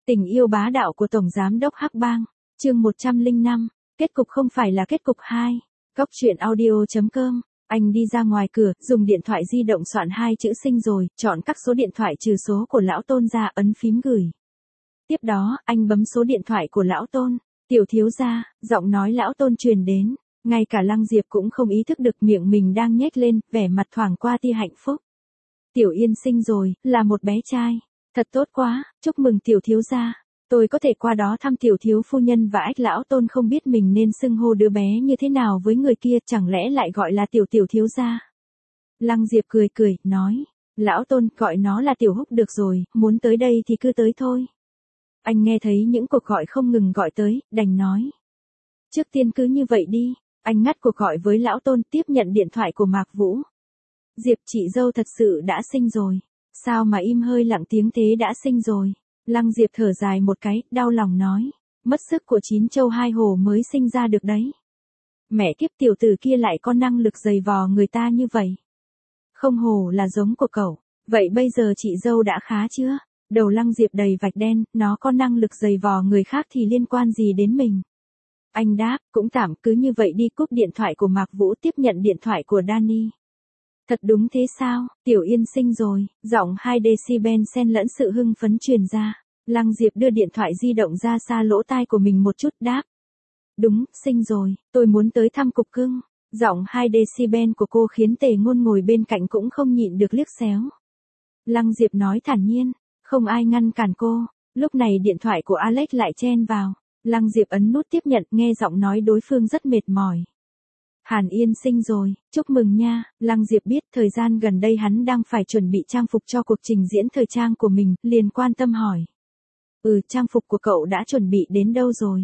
Tình yêu bá đạo của Tổng Giám đốc Hắc Bang, chương 105, kết cục không phải là kết cục 2. Cóc truyện audio.com, anh đi ra ngoài cửa, dùng điện thoại di động soạn 2 chữ sinh rồi, chọn các số điện thoại trừ số của lão Tôn ra, ấn phím gửi. Tiếp đó, anh bấm số điện thoại của lão Tôn. Tiểu thiếu gia, giọng nói lão Tôn truyền đến, ngay cả Lăng Diệp cũng không ý thức được miệng mình đang nhếch lên, vẻ mặt thoảng qua tia hạnh phúc. Tiểu Yên sinh rồi, là một bé trai. Thật tốt quá, chúc mừng tiểu thiếu gia. Tôi có thể qua đó thăm tiểu thiếu phu nhân và ách. Lão Tôn không biết mình nên xưng hô đứa bé như thế nào với người kia, chẳng lẽ lại gọi là tiểu thiếu gia. Lăng Diệp cười cười, nói, lão Tôn gọi nó là Tiểu Húc được rồi, muốn tới đây thì cứ tới thôi. Anh nghe thấy những cuộc gọi không ngừng gọi tới, đành nói. Trước tiên cứ như vậy đi, anh ngắt cuộc gọi với lão Tôn, tiếp nhận điện thoại của Mạc Vũ. Diệp chị dâu thật sự đã sinh rồi. Sao mà im hơi lặng tiếng thế, đã sinh rồi. Lăng Diệp thở dài một cái, đau lòng nói. Mất sức của 9 châu 2 hổ mới sinh ra được đấy. Mẹ kiếp, tiểu tử kia lại có năng lực giày vò người ta như vậy. Không hổ là giống của cậu. Vậy bây giờ chị dâu đã khá chưa? Đầu Lăng Diệp đầy vạch đen, nó có năng lực giày vò người khác thì liên quan gì đến mình? Anh đáp, cũng tạm, cứ như vậy đi. Cúp điện thoại của Mạc Vũ, tiếp nhận điện thoại của Danny. Thật đúng thế sao, Tiểu Yên sinh rồi, giọng 2 decibel xen lẫn sự hưng phấn truyền ra. Lăng Diệp đưa điện thoại di động ra xa lỗ tai của mình một chút, đáp. Đúng, sinh rồi, tôi muốn tới thăm cục cưng. Giọng 2 decibel của cô khiến Tề Ngôn ngồi bên cạnh cũng không nhịn được liếc xéo. Lăng Diệp nói thản nhiên, không ai ngăn cản cô. Lúc này điện thoại của Alex lại chen vào. Lăng Diệp ấn nút tiếp nhận, nghe giọng nói đối phương rất mệt mỏi. Hàn Yên sinh rồi, chúc mừng nha. Lăng Diệp biết thời gian gần đây hắn đang phải chuẩn bị trang phục cho cuộc trình diễn thời trang của mình, liền quan tâm hỏi. Trang phục của cậu đã chuẩn bị đến đâu rồi?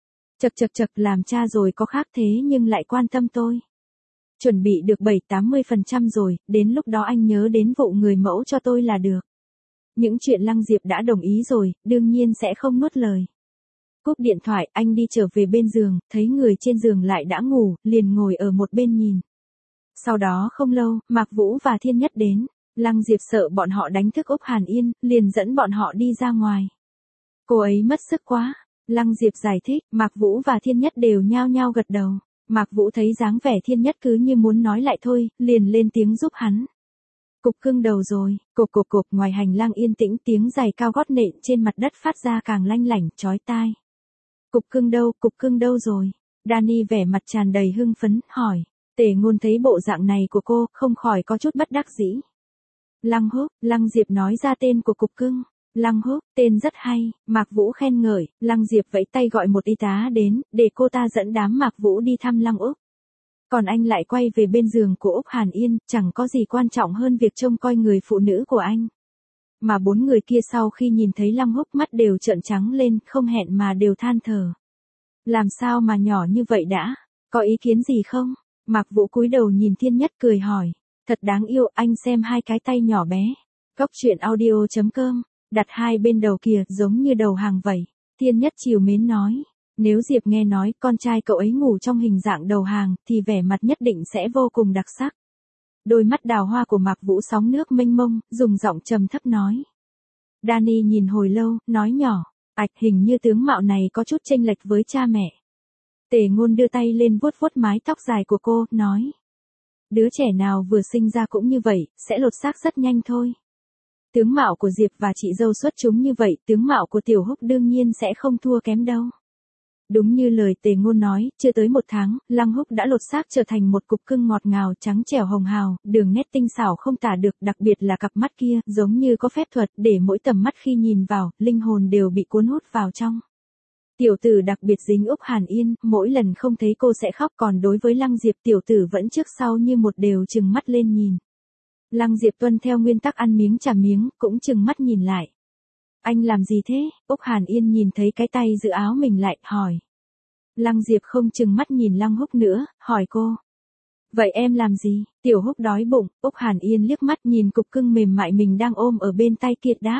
Chật, làm cha rồi có khác thế nhưng lại quan tâm tôi. Chuẩn bị được 70-80% rồi, đến lúc đó anh nhớ đến vụ người mẫu cho tôi là được. Những chuyện Lăng Diệp đã đồng ý rồi, đương nhiên sẽ không nuốt lời. Cúp điện thoại, anh đi trở về bên giường, thấy người trên giường lại đã ngủ, liền ngồi ở một bên nhìn. Sau đó không lâu, Mạc Vũ và Thiên Nhất đến. Lăng Diệp sợ bọn họ đánh thức Úc Hàn Yên, liền dẫn bọn họ đi ra ngoài. Cô ấy mất sức quá. Lăng Diệp giải thích, Mạc Vũ và Thiên Nhất đều nhao nhao gật đầu. Mạc Vũ thấy dáng vẻ Thiên Nhất cứ như muốn nói lại thôi, liền lên tiếng giúp hắn. Cục cưng đầu rồi, cộp ngoài hành lang yên tĩnh, tiếng giày cao gót nện trên mặt đất phát ra càng lanh lảnh, chói tai. Cục cưng đâu rồi? Danny vẻ mặt tràn đầy hưng phấn, hỏi. Tề Ngôn thấy bộ dạng này của cô, không khỏi có chút bất đắc dĩ. Lăng Húc, Lăng Diệp nói ra tên của cục cưng. Lăng Húc, tên rất hay, Mạc Vũ khen ngợi. Lăng Diệp vẫy tay gọi một y tá đến, để cô ta dẫn đám Mạc Vũ đi thăm Lăng Úc. Còn anh lại quay về bên giường của Úc Hàn Yên, chẳng có gì quan trọng hơn việc trông coi người phụ nữ của anh. Mà 4 người kia sau khi nhìn thấy Lăng Húc mắt đều trợn trắng lên, không hẹn mà đều than thở. Làm sao mà nhỏ như vậy đã? Có ý kiến gì không? Mạc Vũ cúi đầu nhìn Thiên Nhất cười hỏi. Thật đáng yêu, anh xem 2 cái tay nhỏ bé. Cóc truyện audio.com, đặt 2 bên đầu kìa, giống như đầu hàng vậy. Thiên Nhất trìu mến nói. Nếu Diệp nghe nói con trai cậu ấy ngủ trong hình dạng đầu hàng, thì vẻ mặt nhất định sẽ vô cùng đặc sắc. Đôi mắt đào hoa của Mạc Vũ sóng nước mênh mông, dùng giọng trầm thấp nói. Danny nhìn hồi lâu, nói nhỏ. Hình như tướng mạo này có chút chênh lệch với cha mẹ. Tề Ngôn đưa tay lên vuốt vuốt mái tóc dài của cô, nói. Đứa trẻ nào vừa sinh ra cũng như vậy, sẽ lột xác rất nhanh thôi. Tướng mạo của Diệp và chị dâu xuất chúng như vậy, tướng mạo của Tiểu Húc đương nhiên sẽ không thua kém đâu. Đúng như lời Tề Ngôn nói, chưa tới 1 tháng, Lăng Húc đã lột xác trở thành một cục cưng ngọt ngào trắng trẻo hồng hào, đường nét tinh xảo không tả được, đặc biệt là cặp mắt kia, giống như có phép thuật, để mỗi tầm mắt khi nhìn vào, linh hồn đều bị cuốn hút vào trong. Tiểu tử đặc biệt dính Úc Hàn Yên, mỗi lần không thấy cô sẽ khóc, còn đối với Lăng Diệp tiểu tử vẫn trước sau như một đều trừng mắt lên nhìn. Lăng Diệp tuân theo nguyên tắc ăn miếng trả miếng, cũng trừng mắt nhìn lại. Anh làm gì thế? Úc Hàn Yên nhìn thấy cái tay giữ áo mình lại, hỏi. Lăng Diệp không trừng mắt nhìn Lăng Húc nữa, hỏi cô. Vậy em làm gì? Tiểu Húc đói bụng. Úc Hàn Yên liếc mắt nhìn cục cưng mềm mại mình đang ôm ở bên tay kia, đáp.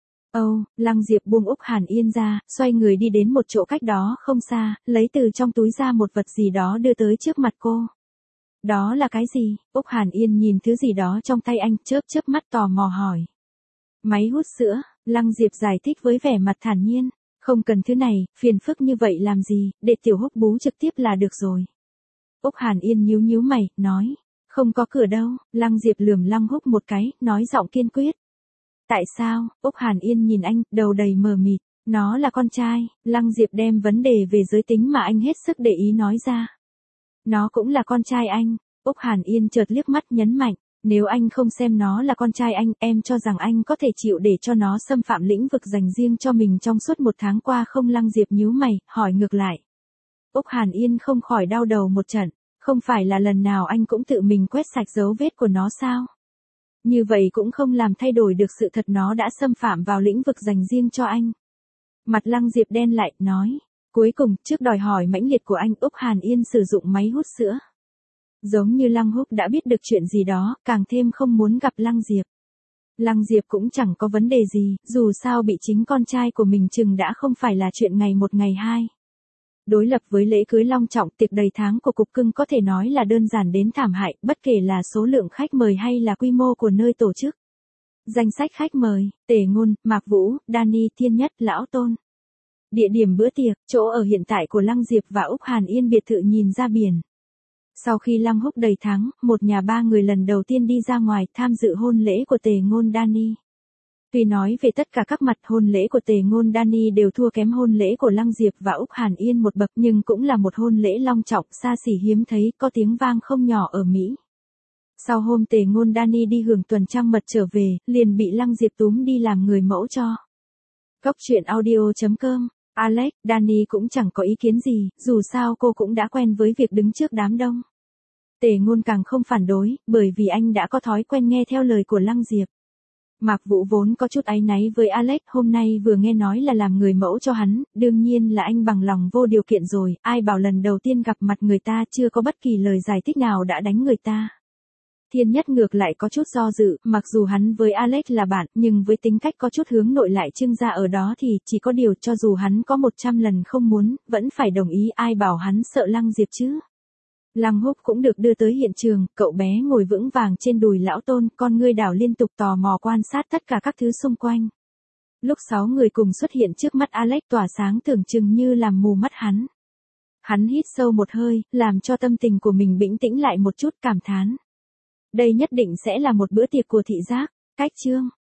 Lăng Diệp buông Úc Hàn Yên ra, xoay người đi đến một chỗ cách đó không xa, lấy từ trong túi ra một vật gì đó đưa tới trước mặt cô. Đó là cái gì? Úc Hàn Yên nhìn thứ gì đó trong tay anh, chớp chớp mắt tò mò hỏi. Máy hút sữa. Lăng Diệp giải thích với vẻ mặt thản nhiên. Không cần thứ này, phiền phức như vậy làm gì, để Tiểu Húc bú trực tiếp là được rồi. Úc Hàn Yên nhíu nhíu mày, nói. Không có cửa đâu, Lăng Diệp lườm Lăng Húc một cái, nói giọng kiên quyết. Tại sao? Úc Hàn Yên nhìn anh, đầu đầy mờ mịt. Nó là con trai, Lăng Diệp đem vấn đề về giới tính mà anh hết sức để ý nói ra. Nó cũng là con trai anh. Úc Hàn Yên chợt liếc mắt nhấn mạnh. Nếu anh không xem nó là con trai anh, em cho rằng anh có thể chịu để cho nó xâm phạm lĩnh vực dành riêng cho mình trong suốt 1 tháng qua không? Lăng Diệp nhíu mày, hỏi ngược lại. Úc Hàn Yên không khỏi đau đầu một trận. Không phải là lần nào anh cũng tự mình quét sạch dấu vết của nó sao? Như vậy cũng không làm thay đổi được sự thật nó đã xâm phạm vào lĩnh vực dành riêng cho anh. Mặt Lăng Diệp đen lại, nói. Cuối cùng, trước đòi hỏi mãnh liệt của anh, Úc Hàn Yên sử dụng máy hút sữa. Giống như Lăng Húc đã biết được chuyện gì đó, càng thêm không muốn gặp Lăng Diệp. Lăng Diệp cũng chẳng có vấn đề gì, dù sao bị chính con trai của mình chừng đã không phải là chuyện ngày một ngày hai. Đối lập với lễ cưới long trọng, tiệc đầy tháng của cục cưng có thể nói là đơn giản đến thảm hại, bất kể là số lượng khách mời hay là quy mô của nơi tổ chức. Danh sách khách mời, Tề Ngôn, Mạc Vũ, Danny, Thiên Nhất, Lão Tôn. Địa điểm bữa tiệc, chỗ ở hiện tại của Lăng Diệp và Úc Hàn Yên, biệt thự nhìn ra biển. Sau khi Lăng Húc đầy tháng, một nhà 3 người lần đầu tiên đi ra ngoài tham dự hôn lễ của Tề Ngôn Danny. Tuy nói về tất cả các mặt, hôn lễ của Tề Ngôn Danny đều thua kém hôn lễ của Lăng Diệp và Úc Hàn Yên một bậc, nhưng cũng là một hôn lễ long trọng, xa xỉ hiếm thấy, có tiếng vang không nhỏ ở Mỹ. Sau hôm Tề Ngôn Danny đi hưởng tuần trăng mật trở về, liền bị Lăng Diệp túm đi làm người mẫu cho. Góc truyện audio.com. Alex, Danny cũng chẳng có ý kiến gì, dù sao cô cũng đã quen với việc đứng trước đám đông. Tề Ngôn càng không phản đối, bởi vì anh đã có thói quen nghe theo lời của Lăng Diệp. Mạc Vũ vốn có chút áy náy với Alex, hôm nay vừa nghe nói là làm người mẫu cho hắn, đương nhiên là anh bằng lòng vô điều kiện rồi, ai bảo lần đầu tiên gặp mặt người ta chưa có bất kỳ lời giải thích nào đã đánh người ta. Thiên Nhất ngược lại có chút do dự, mặc dù hắn với Alex là bạn, nhưng với tính cách có chút hướng nội lại trưng ra ở đó thì chỉ có điều cho dù hắn có 100 lần không muốn, vẫn phải đồng ý, ai bảo hắn sợ Lăng Diệp chứ. Lăng Húc cũng được đưa tới hiện trường, cậu bé ngồi vững vàng trên đùi Lão Tôn, con ngươi đảo liên tục tò mò quan sát tất cả các thứ xung quanh. Lúc 6 người cùng xuất hiện trước mắt Alex tỏa sáng tưởng chừng như làm mù mắt hắn. Hắn hít sâu một hơi, làm cho tâm tình của mình bình tĩnh lại một chút, cảm thán. Đây nhất định sẽ là một bữa tiệc của thị giác. Cách chương